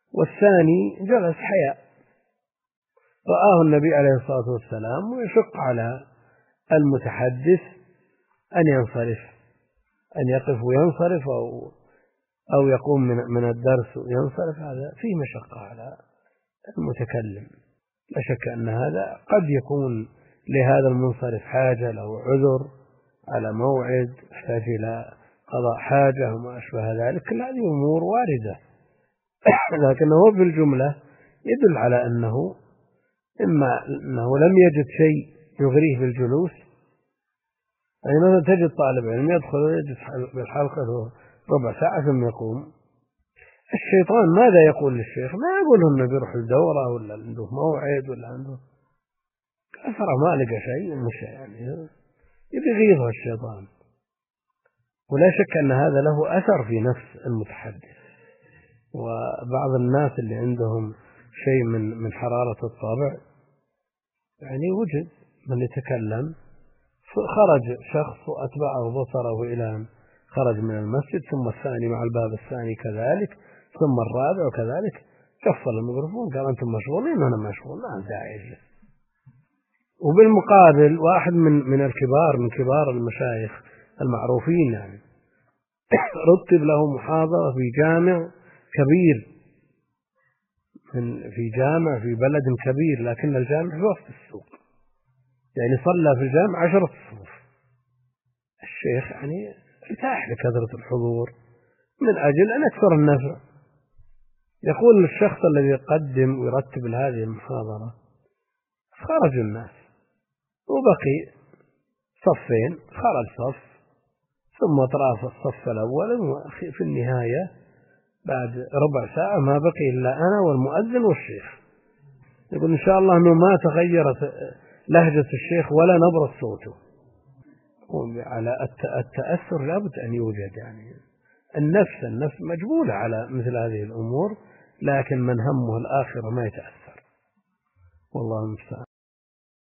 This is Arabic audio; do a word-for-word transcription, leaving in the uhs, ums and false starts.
والثاني جلس حياء، رآه النبي عليه الصلاة والسلام، ويشق على المتحدث أن ينصرف، أن يقف وينصرف أو أو يقوم من من الدرس وينصرف. هذا فيه مشقة على المتكلم، لا شك أن هذا قد يكون لهذا المنصرف حاجة، له عذر على موعد، يحتاج إلى قضاء حاجة وما أشبه ذلك، كل هذه أمور واردة. لكنه بالجملة يدل على أنه إما أنه لم يجد شيء يغريه بالجلوس، يعني مثلا تجد طالب علم يدخل ويجلس بالحلقة ربع ساعة ثم يقوم، الشيطان ماذا يقول للشيخ؟ ما يقول انه بيروح الدورة ولا عنده موعد ولا عنده كثرة ما لقى شيء، مش يعني يبي يغيظه الشيطان. ولا شك أن هذا له أثر في نفس المتحدث. وبعض الناس اللي عندهم شيء من من حرارة الطبع، يعني وجد من يتكلم، خرج شخص وأتبعه بصره إلى أن خرج من المسجد، ثم الثاني مع الباب الثاني كذلك، ثم الرابع وكذلك، كفل الميكروفون قال أنتم مشغولين، أنا مشغول، ما عندي داعي. وبالمقابل واحد من من الكبار من كبار المشايخ المعروفين يعني رتب له محاضرة في جامع كبير، من في جامع في بلد كبير، لكن الجامع في وسط السوق، يعني صلى في الجامع عشرة صفوف. الشيخ يعني ارتاح لكثرة الحضور من أجل أن يكثر النفع. يقول الشخص الذي يقدم ويرتب هذه المحاضرة خرج الناس وبقي صفين، خرج صف ثم طراف الصف الأول، وفي النهاية بعد ربع ساعة ما بقي إلا أنا والمؤذن والشيخ. يقول إن شاء الله أنه ما تغيرت لهجة الشيخ ولا نبرة صوته. على التأثر لابد أن يوجد، يعني النفس النفس مجبولة على مثل هذه الأمور، لكن من همه الآخرة ما يتأثر، والله المستعان.